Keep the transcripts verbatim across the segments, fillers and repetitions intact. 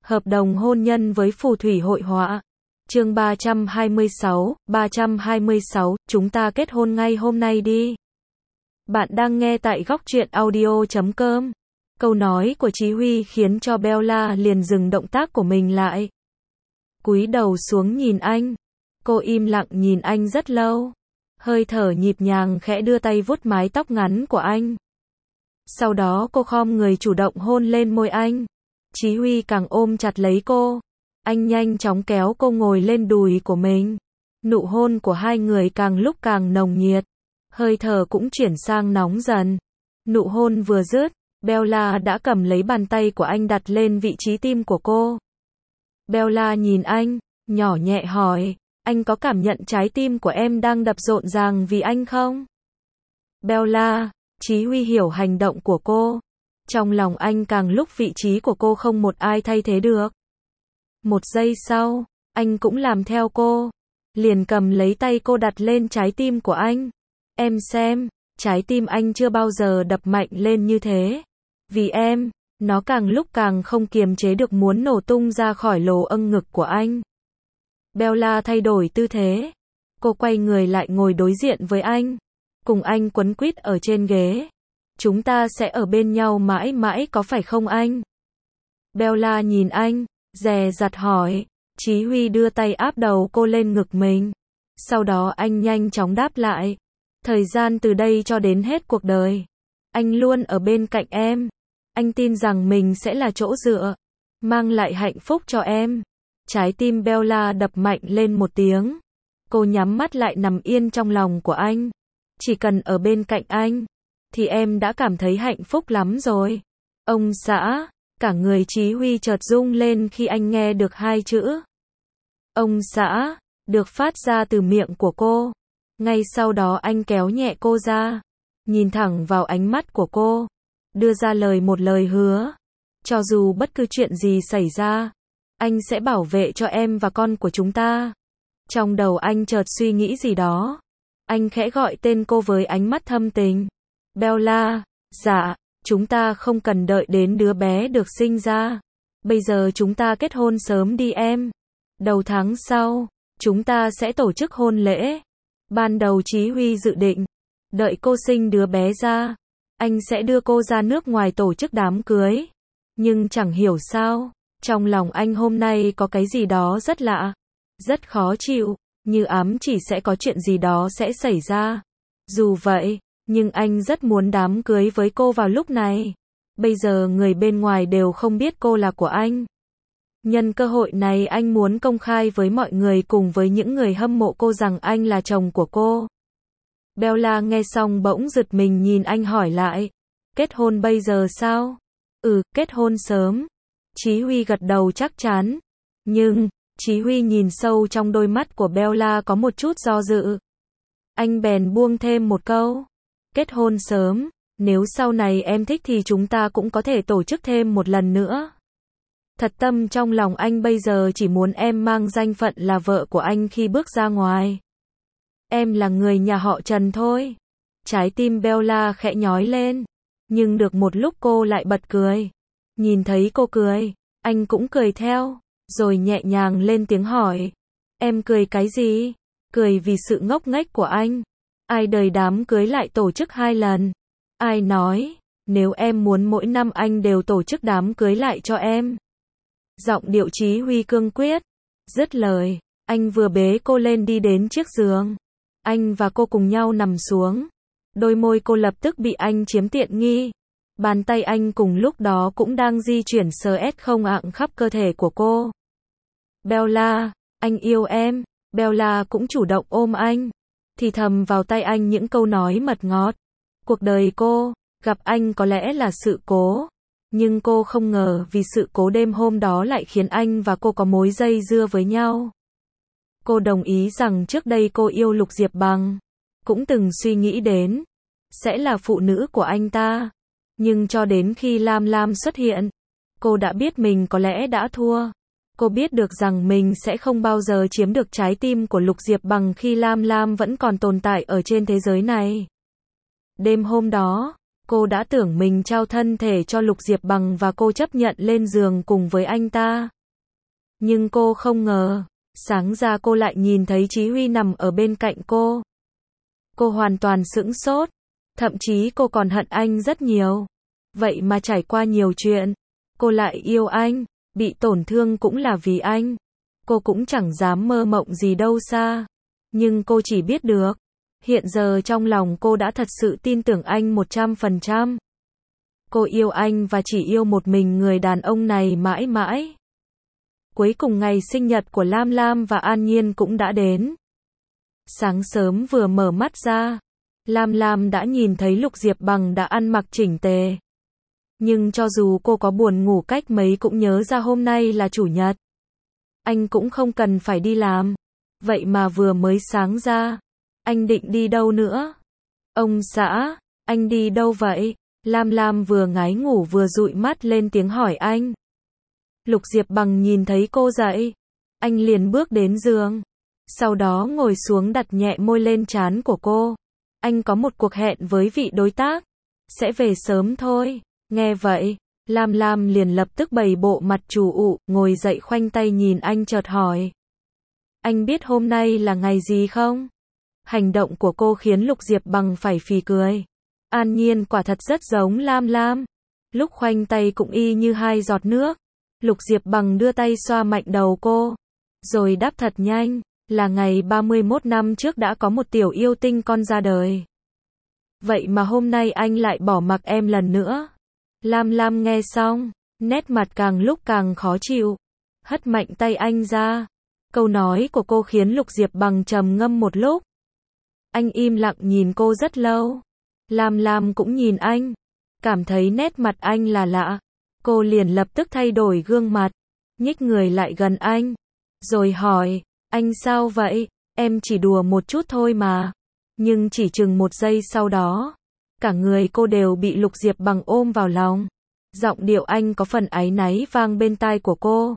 Hợp đồng hôn nhân với phù thủy hội họa. Chương ba trăm hai mươi sáu, ba trăm hai mươi sáu, chúng ta kết hôn ngay hôm nay đi. Bạn đang nghe tại góc truyện audio chấm com. Câu nói của Chí Huy khiến cho Bella liền dừng động tác của mình lại. Cúi đầu xuống nhìn anh. Cô im lặng nhìn anh rất lâu. Hơi thở nhịp nhàng khẽ đưa tay vuốt mái tóc ngắn của anh. Sau đó cô khom người chủ động hôn lên môi anh. Chí Huy càng ôm chặt lấy cô. Anh nhanh chóng kéo cô ngồi lên đùi của mình. Nụ hôn của hai người càng lúc càng nồng nhiệt. Hơi thở cũng chuyển sang nóng dần. Nụ hôn vừa dứt, Bella đã cầm lấy bàn tay của anh đặt lên vị trí tim của cô. Bella nhìn anh, nhỏ nhẹ hỏi, anh có cảm nhận trái tim của em đang đập rộn ràng vì anh không? Bella, Chí Huy hiểu hành động của cô. Trong lòng anh càng lúc vị trí của cô không một ai thay thế được. Một giây sau, anh cũng làm theo cô. Liền cầm lấy tay cô đặt lên trái tim của anh. Em xem, trái tim anh chưa bao giờ đập mạnh lên như thế. Vì em, nó càng lúc càng không kiềm chế được muốn nổ tung ra khỏi lỗ âng ngực của anh. Bella thay đổi tư thế. Cô quay người lại ngồi đối diện với anh. Cùng anh quấn quýt ở trên ghế. Chúng ta sẽ ở bên nhau mãi mãi có phải không anh? Bella nhìn anh, dè dặt hỏi. Chí Huy đưa tay áp đầu cô lên ngực mình. Sau đó anh nhanh chóng đáp lại. Thời gian từ đây cho đến hết cuộc đời. Anh luôn ở bên cạnh em. Anh tin rằng mình sẽ là chỗ dựa. Mang lại hạnh phúc cho em. Trái tim Bella đập mạnh lên một tiếng. Cô nhắm mắt lại nằm yên trong lòng của anh. Chỉ cần ở bên cạnh anh. Thì em đã cảm thấy hạnh phúc lắm rồi. Ông xã, cả người Chí Huy chợt rung lên khi anh nghe được hai chữ. Ông xã, được phát ra từ miệng của cô. Ngay sau đó anh kéo nhẹ cô ra. Nhìn thẳng vào ánh mắt của cô. Đưa ra lời một lời hứa. Cho dù bất cứ chuyện gì xảy ra. Anh sẽ bảo vệ cho em và con của chúng ta. Trong đầu anh chợt suy nghĩ gì đó. Anh khẽ gọi tên cô với ánh mắt thâm tình. Bella, dạ, chúng ta không cần đợi đến đứa bé được sinh ra. Bây giờ chúng ta kết hôn sớm đi em. Đầu tháng sau, chúng ta sẽ tổ chức hôn lễ. Ban đầu Chí Huy dự định, đợi cô sinh đứa bé ra, anh sẽ đưa cô ra nước ngoài tổ chức đám cưới. Nhưng chẳng hiểu sao, trong lòng anh hôm nay có cái gì đó rất lạ, rất khó chịu, như ám chỉ sẽ có chuyện gì đó sẽ xảy ra. Dù vậy, nhưng anh rất muốn đám cưới với cô vào lúc này. Bây giờ người bên ngoài đều không biết cô là của anh. Nhân cơ hội này anh muốn công khai với mọi người cùng với những người hâm mộ cô rằng anh là chồng của cô. Bella nghe xong bỗng giật mình nhìn anh hỏi lại. Kết hôn bây giờ sao? Ừ, kết hôn sớm. Chí Huy gật đầu chắc chắn. Nhưng, Chí Huy nhìn sâu trong đôi mắt của Bella có một chút do dự. Anh bèn buông thêm một câu. Kết hôn sớm, nếu sau này em thích thì chúng ta cũng có thể tổ chức thêm một lần nữa. Thật tâm trong lòng anh bây giờ chỉ muốn em mang danh phận là vợ của anh khi bước ra ngoài. Em là người nhà họ Trần thôi. Trái tim Bella khẽ nhói lên. Nhưng được một lúc cô lại bật cười. Nhìn thấy cô cười, anh cũng cười theo. Rồi nhẹ nhàng lên tiếng hỏi. Em cười cái gì? Cười vì sự ngốc nghếch của anh. Ai đời đám cưới lại tổ chức hai lần? Ai nói, nếu em muốn mỗi năm anh đều tổ chức đám cưới lại cho em. Giọng điệu Chí Huy cương quyết. Dứt lời, anh vừa bế cô lên đi đến chiếc giường. Anh và cô cùng nhau nằm xuống. Đôi môi cô lập tức bị anh chiếm tiện nghi. Bàn tay anh cùng lúc đó cũng đang di chuyển sờ ét không ạng khắp cơ thể của cô. Bella, anh yêu em. Bella cũng chủ động ôm anh. Thì thầm vào tay anh những câu nói mật ngọt. Cuộc đời cô, gặp anh có lẽ là sự cố. Nhưng cô không ngờ vì sự cố đêm hôm đó lại khiến anh và cô có mối dây dưa với nhau. Cô đồng ý rằng trước đây cô yêu Lục Diệp Bằng. Cũng từng suy nghĩ đến. Sẽ là phụ nữ của anh ta. Nhưng cho đến khi Lam Lam xuất hiện. Cô đã biết mình có lẽ đã thua. Cô biết được rằng mình sẽ không bao giờ chiếm được trái tim của Lục Diệp Bằng khi Lam Lam vẫn còn tồn tại ở trên thế giới này. Đêm hôm đó, cô đã tưởng mình trao thân thể cho Lục Diệp Bằng và cô chấp nhận lên giường cùng với anh ta. Nhưng cô không ngờ, sáng ra cô lại nhìn thấy Chí Huy nằm ở bên cạnh cô. Cô hoàn toàn sững sốt, thậm chí cô còn hận anh rất nhiều. Vậy mà trải qua nhiều chuyện, cô lại yêu anh, bị tổn thương cũng là vì anh. Cô cũng chẳng dám mơ mộng gì đâu xa. Nhưng cô chỉ biết được, hiện giờ trong lòng cô đã thật sự tin tưởng anh một trăm phần trăm. Cô yêu anh và chỉ yêu một mình người đàn ông này mãi mãi. Cuối cùng ngày sinh nhật của Lam Lam và An Nhiên cũng đã đến. Sáng sớm vừa mở mắt ra, Lam Lam đã nhìn thấy Lục Diệp Bằng đã ăn mặc chỉnh tề. Nhưng cho dù cô có buồn ngủ cách mấy cũng nhớ ra hôm nay là chủ nhật. Anh cũng không cần phải đi làm. Vậy mà vừa mới sáng ra, anh định đi đâu nữa? Ông xã, anh đi đâu vậy? Lam Lam vừa ngái ngủ vừa dụi mắt lên tiếng hỏi anh. Lục Diệp Bằng nhìn thấy cô dậy, anh liền bước đến giường. Sau đó ngồi xuống đặt nhẹ môi lên trán của cô. Anh có một cuộc hẹn với vị đối tác, sẽ về sớm thôi. Nghe vậy, Lam Lam liền lập tức bày bộ mặt chủ ụ, ngồi dậy khoanh tay nhìn anh chợt hỏi. Anh biết hôm nay là ngày gì không? Hành động của cô khiến Lục Diệp Bằng phải phì cười. An Nhiên quả thật rất giống Lam Lam. Lúc khoanh tay cũng y như hai giọt nước. Lục Diệp Bằng đưa tay xoa mạnh đầu cô, rồi đáp thật nhanh, là ngày ba mươi mốt năm trước đã có một tiểu yêu tinh con ra đời. Vậy mà hôm nay anh lại bỏ mặc em lần nữa. Lam Lam nghe xong, nét mặt càng lúc càng khó chịu, hất mạnh tay anh ra. Câu nói của cô khiến Lục Diệp Bằng trầm ngâm một lúc. Anh im lặng nhìn cô rất lâu. Lam Lam cũng nhìn anh, cảm thấy nét mặt anh là lạ. Cô liền lập tức thay đổi gương mặt, nhích người lại gần anh, rồi hỏi, anh sao vậy? Em chỉ đùa một chút thôi mà. Nhưng chỉ chừng một giây sau đó, cả người cô đều bị Lục Diệp Bằng ôm vào lòng. Giọng điệu anh có phần áy náy vang bên tai của cô.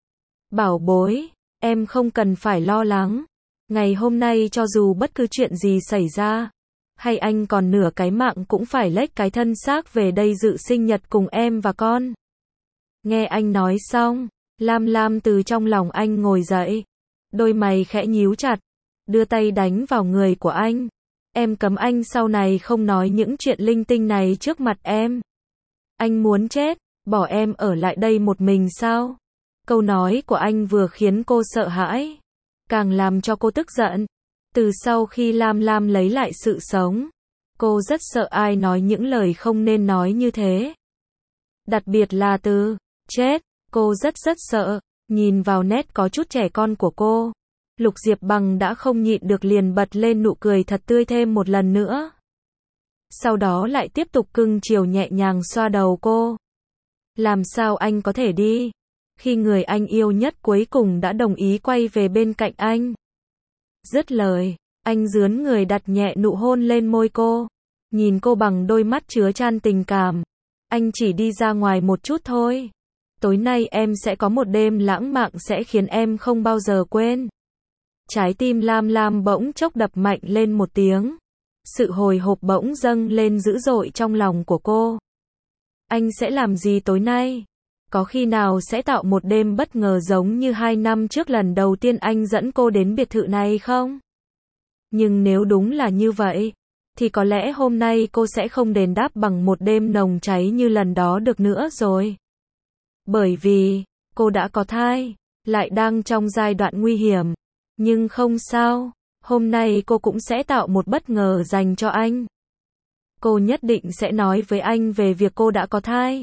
Bảo bối, em không cần phải lo lắng. Ngày hôm nay cho dù bất cứ chuyện gì xảy ra, hay anh còn nửa cái mạng cũng phải lếch cái thân xác về đây dự sinh nhật cùng em và con. Nghe anh nói xong, Lam Lam từ trong lòng anh ngồi dậy, đôi mày khẽ nhíu chặt, đưa tay đánh vào người của anh. Em cấm anh sau này không nói những chuyện linh tinh này trước mặt em. Anh muốn chết, bỏ em ở lại đây một mình sao? Câu nói của anh vừa khiến cô sợ hãi, càng làm cho cô tức giận. Từ sau khi Lam Lam lấy lại sự sống, cô rất sợ ai nói những lời không nên nói như thế. Đặc biệt là từ chết, cô rất rất sợ. Nhìn vào nét có chút trẻ con của cô, Lục Diệp Bằng đã không nhịn được liền bật lên nụ cười thật tươi thêm một lần nữa. Sau đó lại tiếp tục cưng chiều nhẹ nhàng xoa đầu cô. Làm sao anh có thể đi, khi người anh yêu nhất cuối cùng đã đồng ý quay về bên cạnh anh. Dứt lời, anh dướn người đặt nhẹ nụ hôn lên môi cô, nhìn cô bằng đôi mắt chứa chan tình cảm. Anh chỉ đi ra ngoài một chút thôi. Tối nay em sẽ có một đêm lãng mạn sẽ khiến em không bao giờ quên. Trái tim Lam Lam bỗng chốc đập mạnh lên một tiếng. Sự hồi hộp bỗng dâng lên dữ dội trong lòng của cô. Anh sẽ làm gì tối nay? Có khi nào sẽ tạo một đêm bất ngờ giống như hai năm trước lần đầu tiên anh dẫn cô đến biệt thự này không? Nhưng nếu đúng là như vậy, thì có lẽ hôm nay cô sẽ không đền đáp bằng một đêm nồng cháy như lần đó được nữa rồi. Bởi vì, cô đã có thai, lại đang trong giai đoạn nguy hiểm. Nhưng không sao, hôm nay cô cũng sẽ tạo một bất ngờ dành cho anh. Cô nhất định sẽ nói với anh về việc cô đã có thai.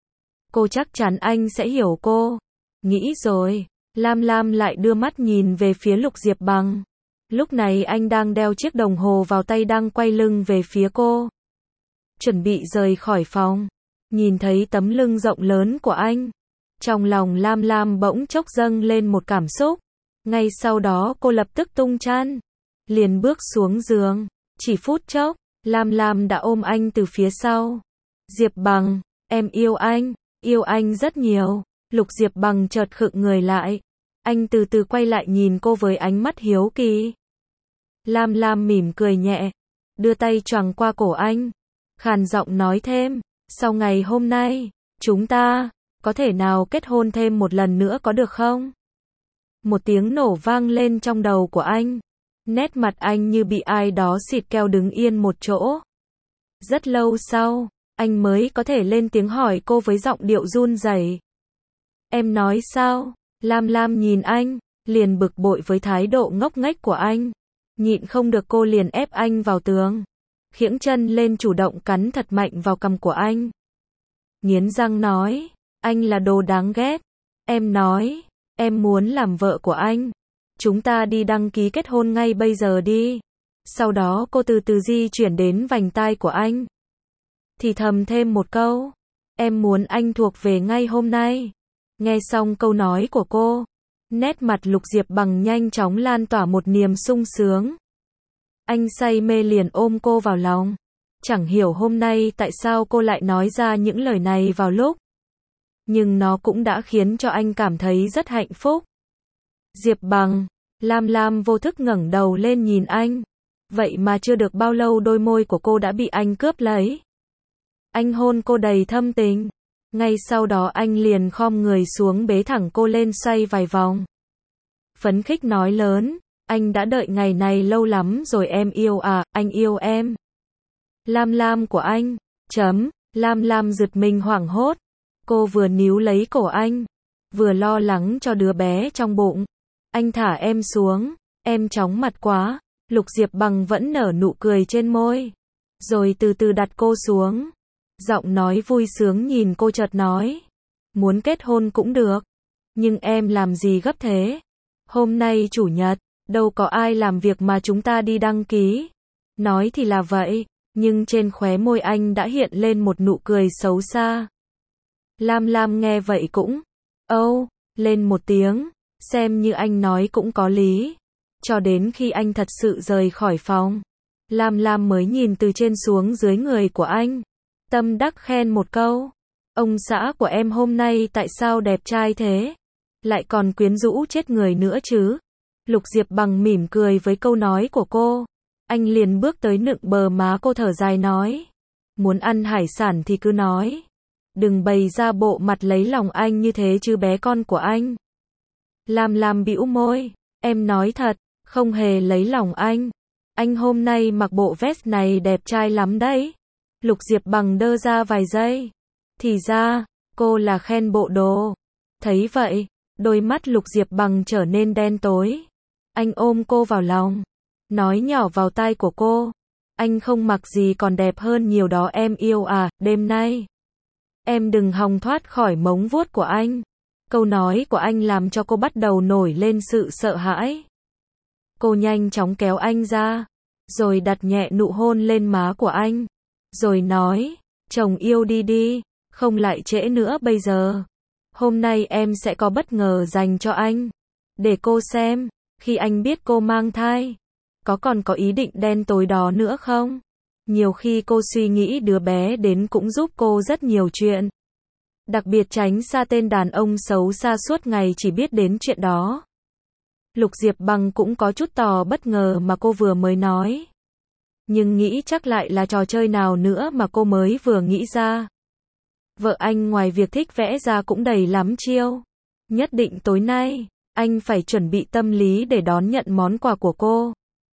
Cô chắc chắn anh sẽ hiểu cô. Nghĩ rồi, Lam Lam lại đưa mắt nhìn về phía Lục Diệp Bằng. Lúc này anh đang đeo chiếc đồng hồ vào tay đang quay lưng về phía cô. Chuẩn bị rời khỏi phòng. Nhìn thấy tấm lưng rộng lớn của anh, trong lòng Lam Lam bỗng chốc dâng lên một cảm xúc. Ngay sau đó cô lập tức tung chăn, liền bước xuống giường. Chỉ phút chốc, Lam Lam đã ôm anh từ phía sau. Diệp Bằng, em yêu anh, yêu anh rất nhiều. Lục Diệp Bằng chợt khựng người lại. Anh từ từ quay lại nhìn cô với ánh mắt hiếu kỳ. Lam Lam mỉm cười nhẹ, đưa tay choàng qua cổ anh, khàn giọng nói thêm, sau ngày hôm nay, chúng ta có thể nào kết hôn thêm một lần nữa có được không? Một tiếng nổ vang lên trong đầu của anh. Nét mặt anh như bị ai đó xịt keo đứng yên một chỗ. Rất lâu sau, anh mới có thể lên tiếng hỏi cô với giọng điệu run rẩy. Em nói sao? Lam Lam nhìn anh, liền bực bội với thái độ ngốc nghếch của anh. Nhịn không được cô liền ép anh vào tường. Khiễng chân lên chủ động cắn thật mạnh vào cằm của anh. Nghiến răng nói, anh là đồ đáng ghét. Em nói, em muốn làm vợ của anh. Chúng ta đi đăng ký kết hôn ngay bây giờ đi. Sau đó cô từ từ di chuyển đến vành tai của anh. Thì thầm thêm một câu. Em muốn anh thuộc về ngay hôm nay. Nghe xong câu nói của cô, nét mặt Lục Diệp Bằng nhanh chóng lan tỏa một niềm sung sướng. Anh say mê liền ôm cô vào lòng. Chẳng hiểu hôm nay tại sao cô lại nói ra những lời này vào lúc. Nhưng nó cũng đã khiến cho anh cảm thấy rất hạnh phúc. Diệp Bằng, Lam Lam vô thức ngẩng đầu lên nhìn anh. Vậy mà chưa được bao lâu đôi môi của cô đã bị anh cướp lấy. Anh hôn cô đầy thâm tình. Ngay sau đó anh liền khom người xuống bế thẳng cô lên xoay vài vòng. Phấn khích nói lớn, anh đã đợi ngày này lâu lắm rồi em yêu à, anh yêu em. Lam Lam của anh, chấm, Lam Lam giật mình hoảng hốt. Cô vừa níu lấy cổ anh, vừa lo lắng cho đứa bé trong bụng. Anh thả em xuống, em chóng mặt quá. Lục Diệp Bằng vẫn nở nụ cười trên môi. Rồi từ từ đặt cô xuống. Giọng nói vui sướng nhìn cô chợt nói. Muốn kết hôn cũng được. Nhưng em làm gì gấp thế? Hôm nay chủ nhật, đâu có ai làm việc mà chúng ta đi đăng ký. Nói thì là vậy, nhưng trên khóe môi anh đã hiện lên một nụ cười xấu xa. Lam Lam nghe vậy cũng, âu, oh, lên một tiếng, xem như anh nói cũng có lý. Cho đến khi anh thật sự rời khỏi phòng, Lam Lam mới nhìn từ trên xuống dưới người của anh. Tâm đắc khen một câu, ông xã của em hôm nay tại sao đẹp trai thế? Lại còn quyến rũ chết người nữa chứ? Lục Diệp Bằng mỉm cười với câu nói của cô. Anh liền bước tới nựng bờ má cô thở dài nói. Muốn ăn hải sản thì cứ nói. Đừng bày ra bộ mặt lấy lòng anh như thế chứ bé con của anh. Lam Lam bĩu môi. Em nói thật, không hề lấy lòng anh. Anh hôm nay mặc bộ vest này đẹp trai lắm đấy. Lục Diệp Bằng đơ ra vài giây. Thì ra, cô là khen bộ đồ. Thấy vậy, đôi mắt Lục Diệp Bằng trở nên đen tối. Anh ôm cô vào lòng, nói nhỏ vào tai của cô. Anh không mặc gì còn đẹp hơn nhiều đó em yêu à, đêm nay. Em đừng hòng thoát khỏi móng vuốt của anh. Câu nói của anh làm cho cô bắt đầu nổi lên sự sợ hãi. Cô nhanh chóng kéo anh ra, rồi đặt nhẹ nụ hôn lên má của anh. Rồi nói, chồng yêu đi đi, không lại trễ nữa bây giờ. Hôm nay em sẽ có bất ngờ dành cho anh. Để cô xem, khi anh biết cô mang thai, có còn có ý định đen tối đó nữa không? Nhiều khi cô suy nghĩ đứa bé đến cũng giúp cô rất nhiều chuyện. Đặc biệt tránh xa tên đàn ông xấu xa suốt ngày chỉ biết đến chuyện đó. Lục Diệp Bằng cũng có chút tò bất ngờ mà cô vừa mới nói. Nhưng nghĩ chắc lại là trò chơi nào nữa mà cô mới vừa nghĩ ra. Vợ anh ngoài việc thích vẽ ra cũng đầy lắm chiêu. Nhất định tối nay, anh phải chuẩn bị tâm lý để đón nhận món quà của cô.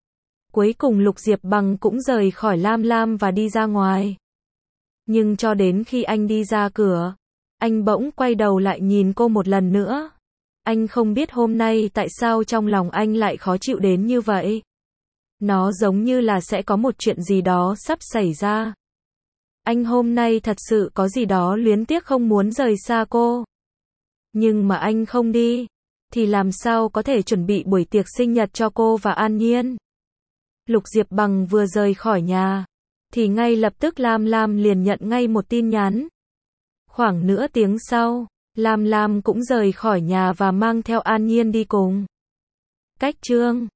Cuối cùng Lục Diệp Bằng cũng rời khỏi Lam Lam và đi ra ngoài. Nhưng cho đến khi anh đi ra cửa, anh bỗng quay đầu lại nhìn cô một lần nữa. Anh không biết hôm nay tại sao trong lòng anh lại khó chịu đến như vậy. Nó giống như là sẽ có một chuyện gì đó sắp xảy ra. Anh hôm nay thật sự có gì đó luyến tiếc không muốn rời xa cô. Nhưng mà anh không đi, thì làm sao có thể chuẩn bị buổi tiệc sinh nhật cho cô và An Nhiên. Lục Diệp Bằng vừa rời khỏi nhà, thì ngay lập tức Lam Lam liền nhận ngay một tin nhắn. Khoảng nửa tiếng sau, Lam Lam cũng rời khỏi nhà và mang theo An Nhiên đi cùng. Cách chương